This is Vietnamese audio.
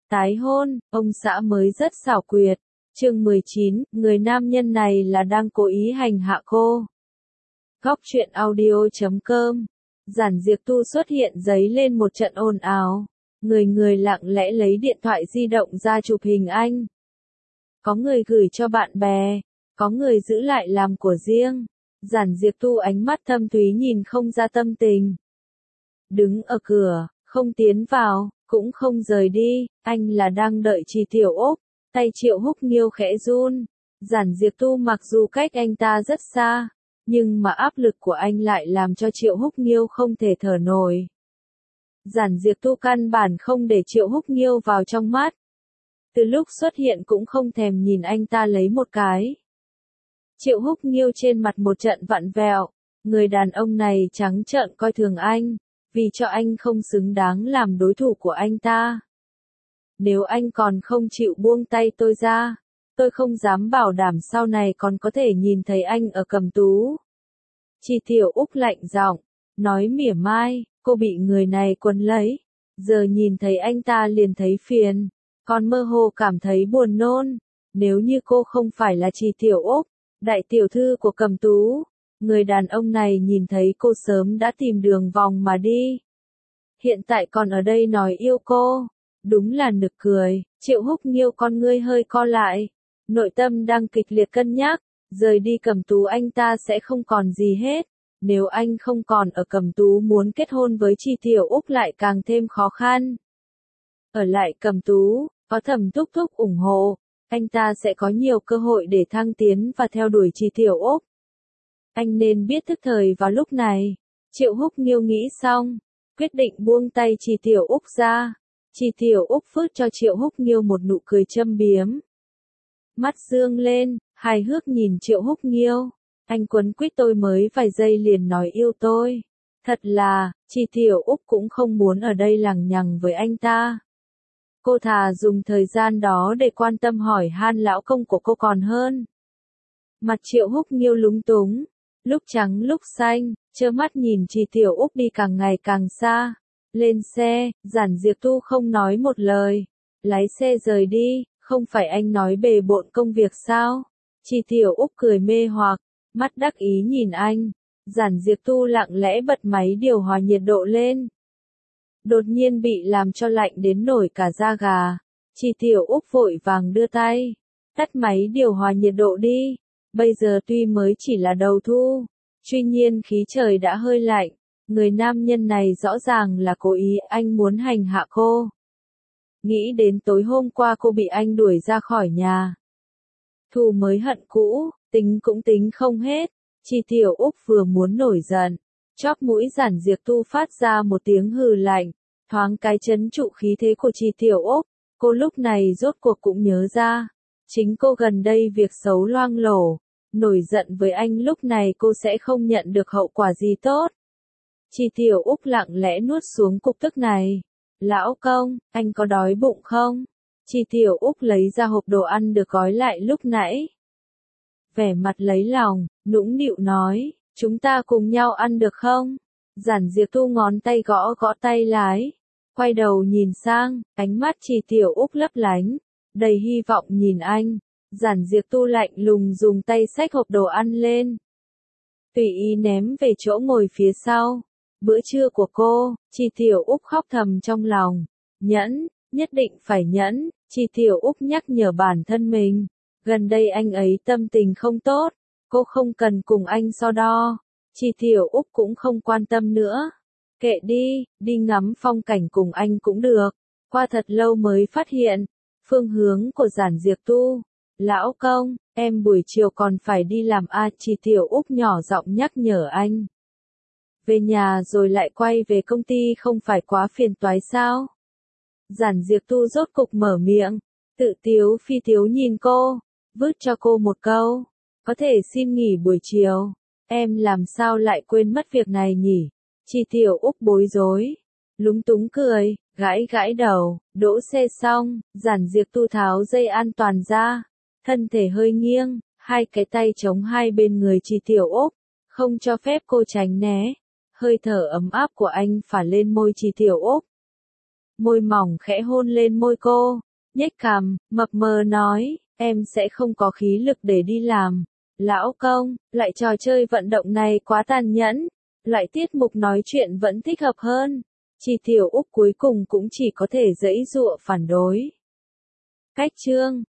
Tái hôn, ông xã mới rất xảo quyệt. Chương 19, người nam nhân này là đang cố ý hành hạ cô. Góc truyện audio.com. Giản Diệp Tu xuất hiện giấy lên một trận ồn ào. Người lặng lẽ lấy điện thoại di động ra chụp hình anh. Có người gửi cho bạn bè, có người giữ lại làm của riêng. Giản Diệp Tu ánh mắt thâm thúy nhìn không ra tâm tình. Đứng ở cửa, không tiến vào, cũng không rời đi, anh là đang đợi Trì Tiểu Úc. Tay Triệu Húc Nghiêu khẽ run. Giản Diệp Tu mặc dù cách anh ta rất xa, nhưng mà áp lực của anh lại làm cho Triệu Húc Nghiêu không thể thở nổi. Giản Diệp Tu căn bản không để Triệu Húc Nghiêu vào trong mắt. Từ lúc xuất hiện cũng không thèm nhìn anh ta lấy một cái. Triệu Húc Nghiêu trên mặt một trận vặn vẹo. Người đàn ông này trắng trợn coi thường anh, vì cho anh không xứng đáng làm đối thủ của anh ta. Nếu anh còn không chịu buông tay tôi ra, tôi không dám bảo đảm sau này còn có thể nhìn thấy anh ở Cẩm Tú. Trì Tiểu Úc lạnh giọng, nói mỉa mai, cô bị người này quấn lấy. Giờ nhìn thấy anh ta liền thấy phiền, còn mơ hồ cảm thấy buồn nôn. Nếu như cô không phải là Trì Tiểu Úc, đại tiểu thư của Cẩm Tú, người đàn ông này nhìn thấy cô sớm đã tìm đường vòng mà đi. Hiện tại còn ở đây nói yêu cô. Đúng là nực cười. Triệu Húc Nghiêu con ngươi hơi co lại. Nội tâm đang kịch liệt cân nhắc. Rời đi Cẩm Tú anh ta sẽ không còn gì hết. Nếu anh không còn ở Cẩm Tú muốn kết hôn với Trì Tiểu Úc lại càng thêm khó khăn. Ở lại Cẩm Tú, có Thẩm Thúc Thúc ủng hộ, anh ta sẽ có nhiều cơ hội để thăng tiến và theo đuổi Trì Tiểu Úc. Anh nên biết thức thời vào lúc này. Triệu Húc Nghiêu nghĩ xong, quyết định buông tay Trì Tiểu Úc ra. Trì Tiểu Úc phớt cho Triệu Húc Nghiêu một nụ cười châm biếm. Mắt dương lên, hài hước nhìn Triệu Húc Nghiêu. Anh quấn quýt tôi mới vài giây liền nói yêu tôi. Thật là, Trì Tiểu Úc cũng không muốn ở đây lằng nhằng với anh ta. Cô thà dùng thời gian đó để quan tâm hỏi han lão công của cô còn hơn. Mặt Triệu Húc Nghiêu lúng túng, lúc trắng lúc xanh, trơ mắt nhìn Trì Tiểu Úc đi càng ngày càng xa. Lên xe, Giản Diệp Tu không nói một lời. Lái xe rời đi, không phải anh nói bề bộn công việc sao? Trì Tiểu Úc cười mê hoặc, mắt đắc ý nhìn anh. Giản Diệp Tu lặng lẽ bật máy điều hòa nhiệt độ lên. Đột nhiên bị làm cho lạnh đến nổi cả da gà. Trì Tiểu Úc vội vàng đưa tay. Tắt máy điều hòa nhiệt độ đi. Bây giờ tuy mới chỉ là đầu thu, tuy nhiên khí trời đã hơi lạnh. Người nam nhân này rõ ràng là cố ý anh muốn hành hạ cô. Nghĩ đến tối hôm qua cô bị anh đuổi ra khỏi nhà. Thù mới hận cũ, tính cũng tính không hết. Trì Tiểu Úc vừa muốn nổi giận. Chóp mũi Giản Diệp Tu phát ra một tiếng hừ lạnh. Thoáng cái trấn trụ khí thế của Trì Tiểu Úc. Cô lúc này rốt cuộc cũng nhớ ra. Chính cô gần đây việc xấu loang lổ. Nổi giận với anh lúc này cô sẽ không nhận được hậu quả gì tốt. Trì Tiểu Úc lặng lẽ nuốt xuống cục tức này. Lão công, anh có đói bụng không? Trì Tiểu Úc lấy ra hộp đồ ăn được gói lại lúc nãy. Vẻ mặt lấy lòng, nũng nịu nói, chúng ta cùng nhau ăn được không? Giản Diệp Tu ngón tay gõ gõ tay lái. Quay đầu nhìn sang, ánh mắt Trì Tiểu Úc lấp lánh, đầy hy vọng nhìn anh. Giản Diệp Tu lạnh lùng dùng tay xách hộp đồ ăn lên. Tùy ý ném về chỗ ngồi phía sau. Bữa trưa của cô, Trì Tiểu Úc khóc thầm trong lòng. Nhẫn, nhất định phải nhẫn. Trì Tiểu Úc nhắc nhở bản thân mình. Gần đây anh ấy tâm tình không tốt. Cô không cần cùng anh so đo. Trì Tiểu Úc cũng không quan tâm nữa. Kệ đi, đi ngắm phong cảnh cùng anh cũng được. Qua thật lâu mới phát hiện. Phương hướng của Giản Diệp Tu. Lão công, em buổi chiều còn phải đi làm à? Trì Tiểu Úc nhỏ giọng nhắc nhở anh. Về nhà rồi lại quay về công ty không phải quá phiền toái sao? Giản Diệp Tu rốt cục mở miệng, tự tiếu phi tiếu nhìn cô, vứt cho cô một câu. Có thể xin nghỉ buổi chiều. Em làm sao lại quên mất việc này nhỉ? Trì Tiểu Úc bối rối, lúng túng cười, gãi gãi đầu. Đỗ xe xong, Giản Diệp Tu tháo dây an toàn ra. Thân thể hơi nghiêng, hai cái tay chống hai bên người Trì Tiểu Úc, không cho phép cô tránh né. Hơi thở ấm áp của anh phả lên môi Trì Tiểu Úc. môi mỏng khẽ hôn lên môi cô, nhếch cằm, mập mờ nói, em sẽ không có khí lực để đi làm. Lão công, lại trò chơi vận động này quá tàn nhẫn, lại tiết mục nói chuyện vẫn thích hợp hơn. Chi Tiểu Úc cuối cùng cũng chỉ có thể giãy giụa phản đối. Cách chương